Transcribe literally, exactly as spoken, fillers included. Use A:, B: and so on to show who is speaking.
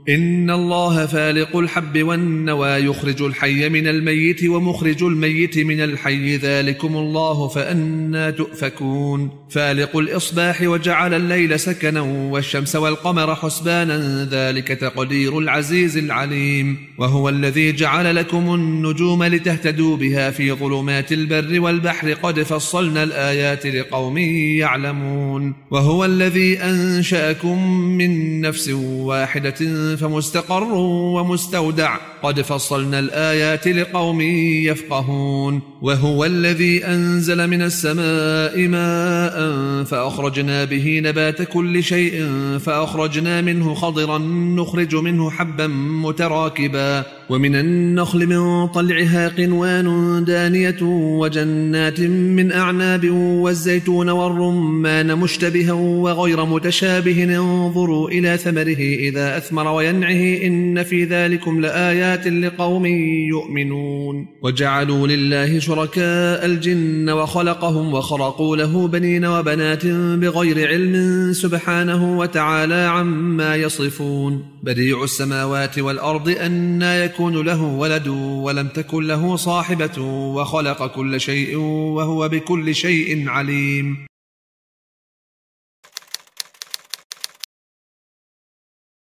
A: إن الله فالق الحب والنوى يخرج الحي من الميت ومخرج الميت من الحي ذلكم الله فأنى تؤفكون فالق الإصباح وجعل الليل سكنا والشمس والقمر حسبانا ذلك تقدير العزيز العليم وهو الذي جعل لكم النجوم لتهتدوا بها في ظلمات البر والبحر قد فصلنا الآيات لقوم يعلمون وهو الذي أنشأكم من نفس واحدة فمستقر ومستودع قد فصلنا الآيات لقوم يفقهون وهو الذي أنزل من السماء ماء فأخرجنا به نبات كل شيء فأخرجنا منه خضرا نخرج منه حبا متراكبا ومن النخل من طلعها قنوان دانية وجنات من أعناب والزيتون والرمان مشتبها وغير متشابه انظروا إلى ثمره إذا أثمر وينعه إن في ذلكم لآيات لقوم يؤمنون وجعلوا لله شركاء الجن وخلقهم وخرقوا له بنين وبنات بغير علم سبحانه وتعالى عما يصفون بديع السماوات والأرض أنى يكون له ولد ولم تكن له صاحبة وخلق كل شيء وهو بكل شيء عليم